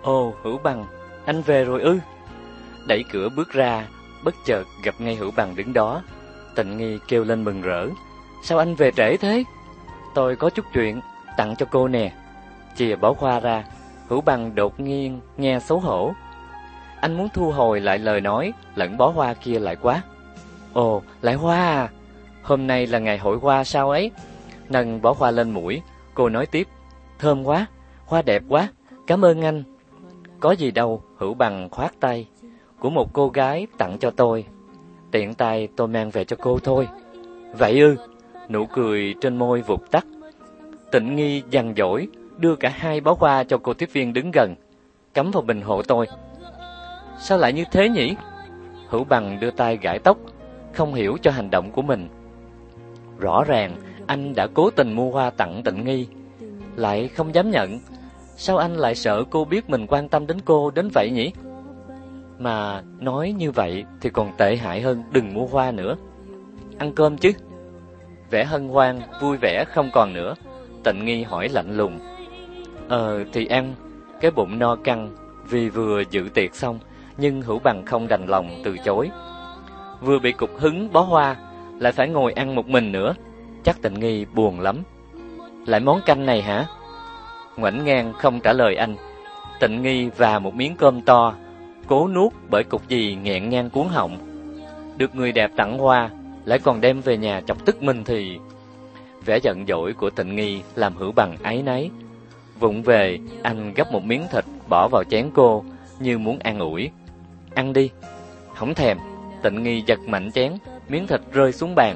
Ồ, Hữu Bằng, anh về rồi ư? Đẩy cửa bước ra, bất chợt gặp ngay Hữu Bằng đứng đó. Tịnh Nghi kêu lên mừng rỡ. Sao anh về trễ thế? Tôi có chút chuyện tặng cho cô nè. Chìa bó hoa ra. Hữu Bằng đột nhiên nghe xấu hổ. Anh muốn thu hồi lại lời nói lẫn bó hoa kia lại quá. Ồ, lại hoa à? Hôm nay là ngày hội hoa sao ấy? Nâng bó hoa lên mũi, cô nói tiếp. Thơm quá, hoa đẹp quá, cảm ơn anh. Có gì đâu, Hữu Bằng khoát tay. Của một cô gái tặng cho tôi. Tiện tay tôi mang về cho cô thôi. Vậy ư? Nụ cười trên môi vụt tắt. Tịnh Nghi giằng giỏi đưa cả hai bó hoa cho cô tiếp viên đứng gần, cắm vào bình hộ tôi. Sao lại như thế nhỉ? Hữu Bằng đưa tay gãi tóc, không hiểu cho hành động của mình. Rõ ràng anh đã cố tình mua hoa tặng Tịnh Nghi, lại không dám nhận. Sao anh lại sợ cô biết mình quan tâm đến cô đến vậy nhỉ? Mà nói như vậy thì còn tệ hại hơn đừng mua hoa nữa. Ăn cơm chứ? Vẻ hân hoan, vui vẻ không còn nữa. Tịnh Nghi hỏi lạnh lùng. Thì ăn. Cái bụng no căng vì vừa dự tiệc xong, nhưng Hữu Bằng không đành lòng từ chối. Vừa bị cục hứng bó hoa, lại phải ngồi ăn một mình nữa. Chắc Tịnh Nghi buồn lắm. Lại món canh này hả? Ngoảnh ngang không trả lời anh. Tịnh Nghi và một miếng cơm to, cố nuốt bởi cục gì nghẹn ngang cuống họng. Được người đẹp tặng hoa, lại còn đem về nhà chọc tức mình thì... Vẻ giận dỗi của Tịnh Nghi làm Hữu Bằng áy náy. Vụng về, anh gấp một miếng thịt bỏ vào chén cô, như muốn an ủi. Ăn đi. Không thèm. Tịnh Nghi giật mạnh chén, miếng thịt rơi xuống bàn.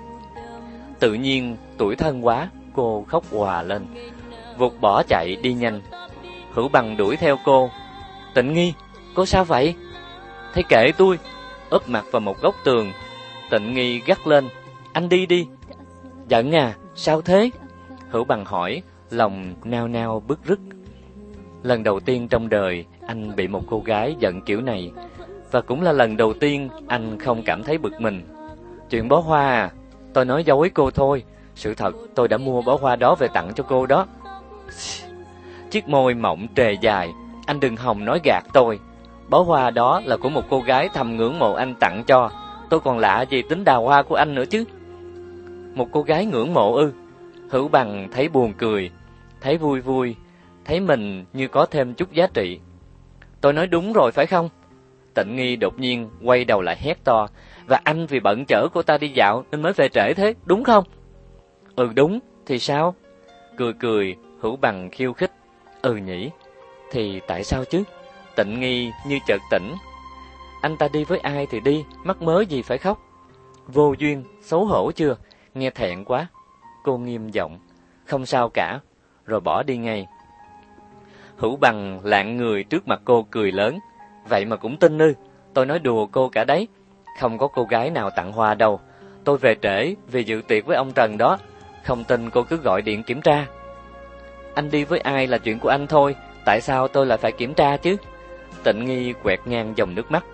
Tự nhiên, tủi thân quá, cô khóc òa lên, vụt bỏ chạy đi nhanh. Hữu Bằng đuổi theo cô. Tịnh Nghi, cô sao vậy? Thế kệ tôi. Úp mặt vào một góc tường. Tịnh Nghi gắt lên. Anh đi đi. Giận à, sao thế? Hữu Bằng hỏi, lòng nao nao bứt rứt. Lần đầu tiên trong đời anh bị một cô gái giận kiểu này, và cũng là lần đầu tiên anh không cảm thấy bực mình. Chuyện bó hoa à? Tôi nói dối cô thôi. Sự thật tôi đã mua bó hoa đó về tặng cho cô đó. Chiếc môi mỏng trề dài. Anh đừng hòng nói gạt tôi. Bó hoa đó là của một cô gái thầm ngưỡng mộ anh tặng cho. Tôi còn lạ gì tính đào hoa của anh nữa chứ. Một cô gái ngưỡng mộ ư? Hữu Bằng thấy buồn cười, thấy vui vui, thấy mình như có thêm chút giá trị. Tôi nói đúng rồi phải không? Tịnh Nghi đột nhiên quay đầu lại hét to. Và anh vì bận chở cô ta đi dạo nên mới về trễ thế, đúng không? Ừ đúng, thì sao? Cười cười, Hữu Bằng khiêu khích. Ừ nhỉ, thì tại sao chứ? Tịnh Nghi như chợt tỉnh. Anh ta đi với ai thì đi, mắc mớ gì phải khóc? Vô duyên, xấu hổ chưa? Nghe thẹn quá. Cô nghiêm giọng. Không sao cả, rồi bỏ đi ngay. Hữu Bằng lạng người trước mặt cô cười lớn. Vậy mà cũng tin ư? Tôi nói đùa cô cả đấy. Không có cô gái nào tặng hoa đâu. Tôi về trễ vì dự tiệc với ông Trần đó. Không tin cô cứ gọi điện kiểm tra. Anh đi với ai là chuyện của anh thôi. Tại sao tôi lại phải kiểm tra chứ? Tịnh Nghi quẹt ngang dòng nước mắt.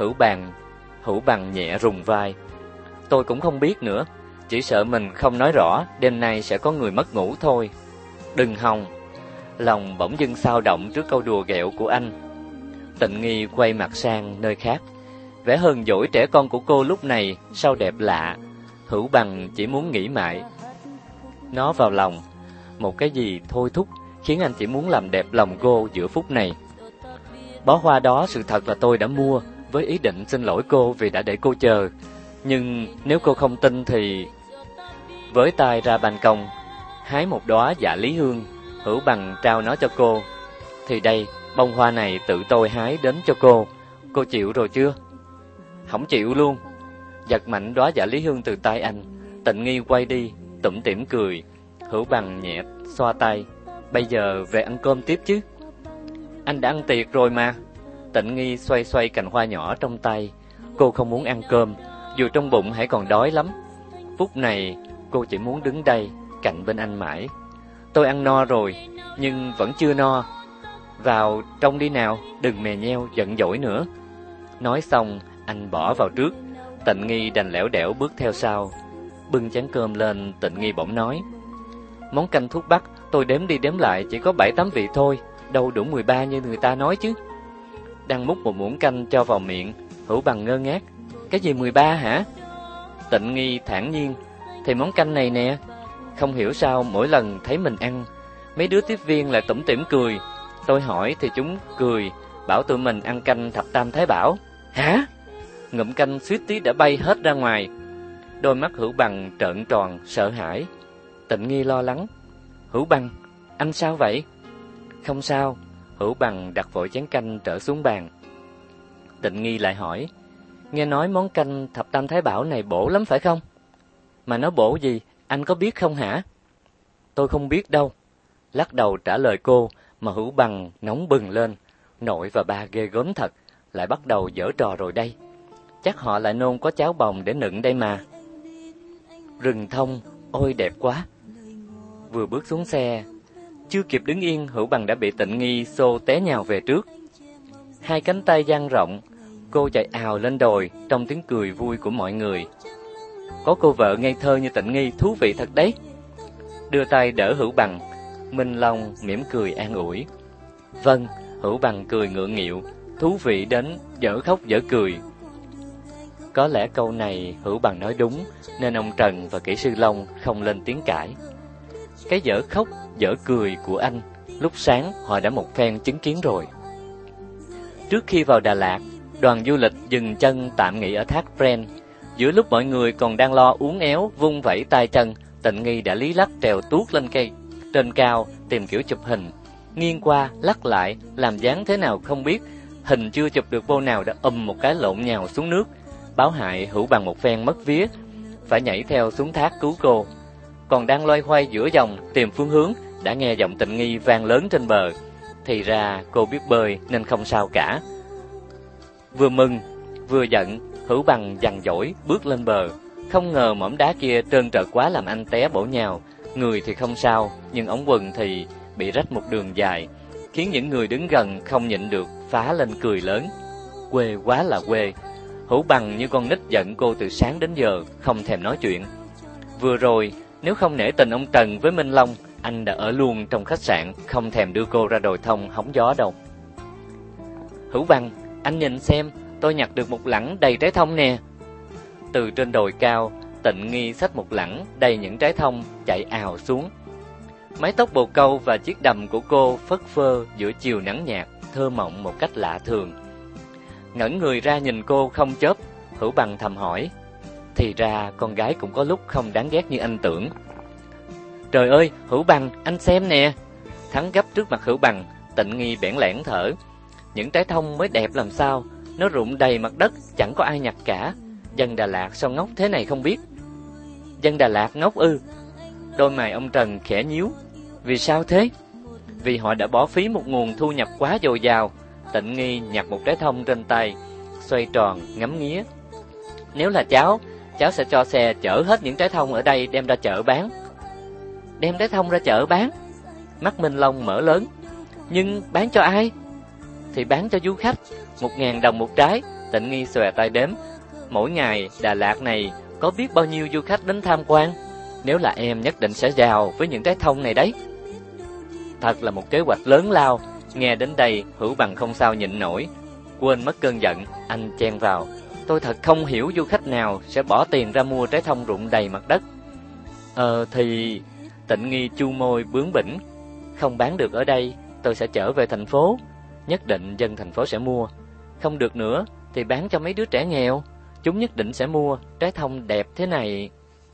Hữu Bằng nhẹ rùng vai. Tôi cũng không biết nữa. Chỉ sợ mình không nói rõ, đêm nay sẽ có người mất ngủ thôi. Đừng hòng. Lòng bỗng dưng xao động trước câu đùa ghẹo của anh. Tịnh Nghi quay mặt sang nơi khác. Vẻ hờn dỗi trẻ con của cô lúc này sao đẹp lạ. Hữu Bằng chỉ muốn nghĩ mãi nó vào lòng. Một cái gì thôi thúc khiến anh chỉ muốn làm đẹp lòng cô giữa phút này. Bó hoa đó sự thật là tôi đã mua với ý định xin lỗi cô vì đã để cô chờ. Nhưng nếu cô không tin thì... Với tay ra ban công, hái một đóa dạ lý hương. Hữu Bằng trao nó cho cô. Thì đây, bông hoa này tự tôi hái đến cho cô. Cô chịu rồi chưa? Không chịu luôn. Giật mạnh đóa dạ lý hương từ tay anh. Tịnh Nghi quay đi, tủm tỉm cười. Hữu Bằng nhẹ xoa tay. Bây giờ về ăn cơm tiếp chứ. Anh đã ăn tiệc rồi mà. Tịnh Nghi xoay xoay cành hoa nhỏ trong tay. Cô không muốn ăn cơm, dù trong bụng hãy còn đói lắm. Phút này cô chỉ muốn đứng đây cạnh bên anh mãi. Tôi ăn no rồi, nhưng vẫn chưa no. Vào trong đi nào, đừng mè nheo giận dỗi nữa. Nói xong anh bỏ vào trước. Tịnh Nghi đành lẻo đẻo bước theo sau. Bưng chén cơm lên, Tịnh Nghi bỗng nói. Món canh thuốc bắc tôi đếm đi đếm lại chỉ có 7-8 vị thôi. đâu đủ 13 như người ta nói chứ. Đang múc một muỗng canh cho vào miệng, Hữu Bằng ngơ ngác. Cái gì 13 hả? Tịnh Nghi thản nhiên. Thì món canh này nè. Không hiểu sao mỗi lần thấy mình ăn, mấy đứa tiếp viên lại tủm tỉm cười. Tôi hỏi thì chúng cười, bảo tụi mình ăn canh thập tam thái bảo. Hả? Ngụm canh suýt tí đã bay hết ra ngoài. Đôi mắt Hữu Bằng trợn tròn, sợ hãi. Tịnh Nghi lo lắng. Hữu Bằng, anh sao vậy? Không sao. Hữu Bằng đặt vội chén canh trở xuống bàn. Tịnh Nghi lại hỏi. Nghe nói món canh thập tam thái bảo này bổ lắm phải không? Mà nó bổ gì, anh có biết không hả? Tôi không biết đâu. Lắc đầu trả lời cô, mà Hữu Bằng nóng bừng lên. Nội và ba ghê gớm thật, lại bắt đầu giở trò rồi đây. Chắc họ lại nôn có cháo bồng để nựng đây mà. Rừng thông, ôi đẹp quá. Vừa bước xuống xe, chưa kịp đứng yên, Hữu Bằng đã bị Tịnh Nghi xô té nhào về trước. Hai cánh tay dang rộng, cô chạy ào lên đồi trong tiếng cười vui của mọi người. Có cô vợ ngây thơ như Tịnh Nghi thú vị thật đấy. Đưa tay đỡ Hữu Bằng, Minh Long mỉm cười an ủi. Vâng, Hữu Bằng cười ngượng nghịu, thú vị đến dở khóc dở cười. Có lẽ câu này Hữu Bằng nói đúng, nên ông Trần và kỹ sư Long không lên tiếng cãi. Cái dở khóc dở cười của anh, lúc sáng họ đã một phen chứng kiến rồi. Trước khi vào Đà Lạt, đoàn du lịch dừng chân tạm nghỉ ở thác Pren. Giữa lúc mọi người còn đang lo uốn éo, vung vẩy tay chân, Tịnh Nghi đã lý lắc trèo tuốt lên cây trên cao tìm kiểu chụp hình. Nghiêng qua, lắc lại, làm dáng thế nào không biết. Hình chưa chụp được vô nào đã một cái lộn nhào xuống nước. Báo hại Hữu Bằng một phen mất vía, phải nhảy theo xuống thác cứu cô. Còn đang loay hoay giữa dòng tìm phương hướng, đã nghe giọng Tịnh Nghi vang lớn trên bờ. Thì ra cô biết bơi nên không sao cả. Vừa mừng vừa giận, Hữu Bằng dằn dỗi bước lên bờ. Không ngờ mỏm đá kia trơn trợt quá làm anh té bổ nhào. Người thì không sao, nhưng ống quần thì bị rách một đường dài, khiến những người đứng gần không nhịn được phá lên cười lớn. Quê quá là quê. Hữu Bằng như con nít giận cô từ sáng đến giờ, không thèm nói chuyện. Vừa rồi, nếu không nể tình ông Trần với Minh Long, anh đã ở luôn trong khách sạn, không thèm đưa cô ra đồi thông hóng gió đâu. Hữu Bằng, anh nhìn xem, tôi nhặt được một lẵng đầy trái thông nè. Từ trên đồi cao, Tịnh Nghi xách một lẵng đầy những trái thông chạy ào xuống. Mái tóc bồ câu và chiếc đầm của cô phất phơ giữa chiều nắng nhạt, thơ mộng một cách lạ thường. Ngẩng người ra nhìn cô không chớp, Hữu Bằng thầm hỏi. Thì ra con gái cũng có lúc không đáng ghét như anh tưởng. Trời ơi, Hữu Bằng, anh xem nè. Thắng gấp trước mặt Hữu Bằng, Tịnh Nghi bẽn lẽn thở. Những trái thông mới đẹp làm sao, nó rụng đầy mặt đất, chẳng có ai nhặt cả. Dân Đà Lạt sao ngốc thế này không biết. Dân Đà Lạt ngốc ư? Đôi mày ông Trần khẽ nhíu. Vì sao thế? Vì họ đã bỏ phí một nguồn thu nhập quá dồi dào. Tịnh Nghi nhặt một trái thông trên tay, xoay tròn ngắm nghía. Nếu là cháu sẽ cho xe chở hết những trái thông ở đây đem ra chợ bán. Đem trái thông ra chợ bán? Mắt Minh Long mở lớn. Nhưng bán cho ai? Thì bán cho du khách, 1.000 đồng một trái. Tịnh Nghi xòe tay đếm. Mỗi ngày Đà Lạt này có biết bao nhiêu du khách đến tham quan. Nếu là em nhất định sẽ giàu với những trái thông này đấy. Thật là một kế hoạch lớn lao. Nghe đến đây Hữu Bằng không sao nhịn nổi. Quên mất cơn giận, anh chen vào. Tôi thật không hiểu du khách nào sẽ bỏ tiền ra mua trái thông rụng đầy mặt đất. Thì... Tịnh Nghi chu môi bướng bỉnh. Không bán được ở đây, tôi sẽ chở về thành phố. Nhất định dân thành phố sẽ mua. Không được nữa thì bán cho mấy đứa trẻ nghèo. Chúng nhất định sẽ mua, trái thông đẹp thế này.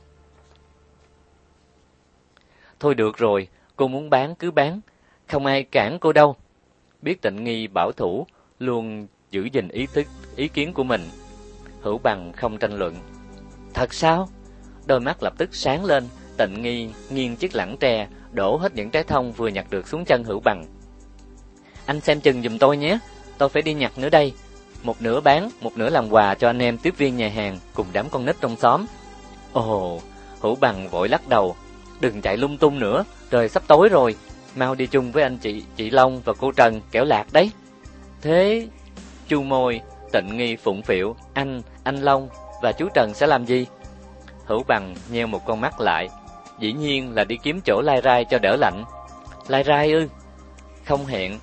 Thôi được rồi, cô muốn bán cứ bán. Không ai cản cô đâu. Biết Tịnh Nghi bảo thủ, luôn giữ gìn ý kiến của mình. Hữu Bằng không tranh luận. Thật sao? Đôi mắt lập tức sáng lên. Tịnh Nghi nghiêng chiếc lẵng tre, đổ hết những trái thông vừa nhặt được xuống chân Hữu Bằng. Anh xem chừng giùm tôi nhé, tôi phải đi nhặt nữa đây. Một nửa bán, một nửa làm quà cho anh em tiếp viên nhà hàng cùng đám con nít trong xóm. Ồ, Hữu Bằng vội lắc đầu. Đừng chạy lung tung nữa, trời sắp tối rồi. Mau đi chung với anh chị Long và cô Trần kẻo lạc đấy. Thế, chu môi, Tịnh Nghi phụng phịu. Anh Long và chú Trần sẽ làm gì? Hữu Bằng nheo một con mắt lại. Dĩ nhiên là đi kiếm chỗ lai rai cho đỡ lạnh. Lai rai ư? Không hẹn,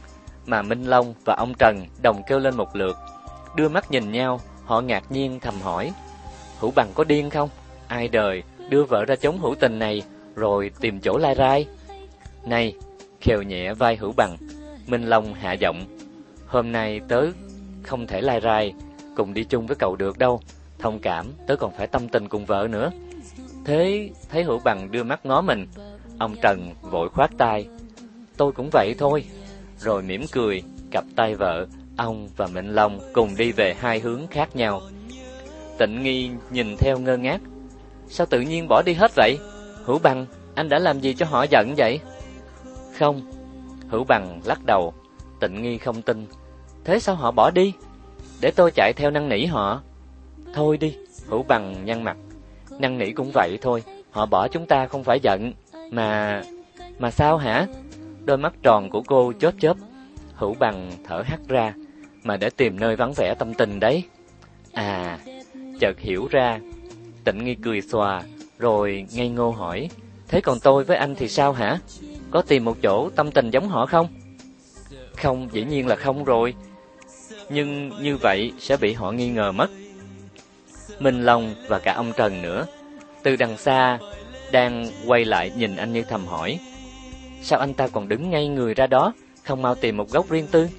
mà Minh Long và ông Trần đồng kêu lên một lượt. Đưa mắt nhìn nhau, họ ngạc nhiên thầm hỏi: Hữu Bằng có điên không? Ai đời đưa vợ ra chống hữu tình này rồi tìm chỗ lai rai? Này, khều nhẹ vai Hữu Bằng, Minh Long hạ giọng: Hôm nay tớ không thể lai rai cùng đi chung với cậu được đâu. Thông cảm, tớ còn phải tâm tình cùng vợ nữa. Thế thấy Hữu Bằng đưa mắt ngó mình, ông Trần vội khoát tay: Tôi cũng vậy thôi. Rồi mỉm cười, cặp tay vợ, ông và Minh Long cùng đi về hai hướng khác nhau. Tịnh Nghi nhìn theo ngơ ngác: Sao tự nhiên bỏ đi hết vậy? Hữu Bằng, anh đã làm gì cho họ giận vậy? Không. Hữu Bằng lắc đầu. Tịnh Nghi không tin. Thế sao họ bỏ đi? Để tôi chạy theo năn nỉ họ. Thôi đi. Hữu Bằng nhăn mặt. Năn nỉ cũng vậy thôi. Họ bỏ chúng ta không phải giận. Mà sao hả? Đôi mắt tròn của cô chớp chớp. Hữu Bằng thở hắt ra. Mà để tìm nơi vắng vẻ tâm tình đấy. À, chợt hiểu ra. Tịnh Nghi cười xòa, rồi ngây ngô hỏi: Thế còn tôi với anh thì sao hả? Có tìm một chỗ tâm tình giống họ không? Không, dĩ nhiên là không rồi. Nhưng như vậy sẽ bị họ nghi ngờ mất. Minh Long và cả ông Trần nữa, từ đằng xa, đang quay lại nhìn anh như thầm hỏi: Sao anh ta còn đứng ngay người ra đó, không mau tìm một góc riêng tư?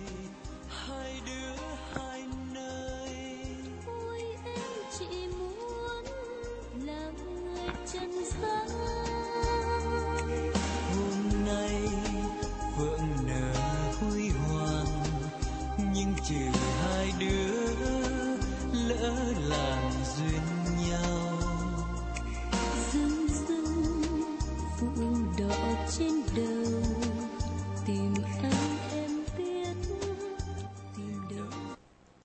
Trừ hai đứa lỡ làng duyên nhau.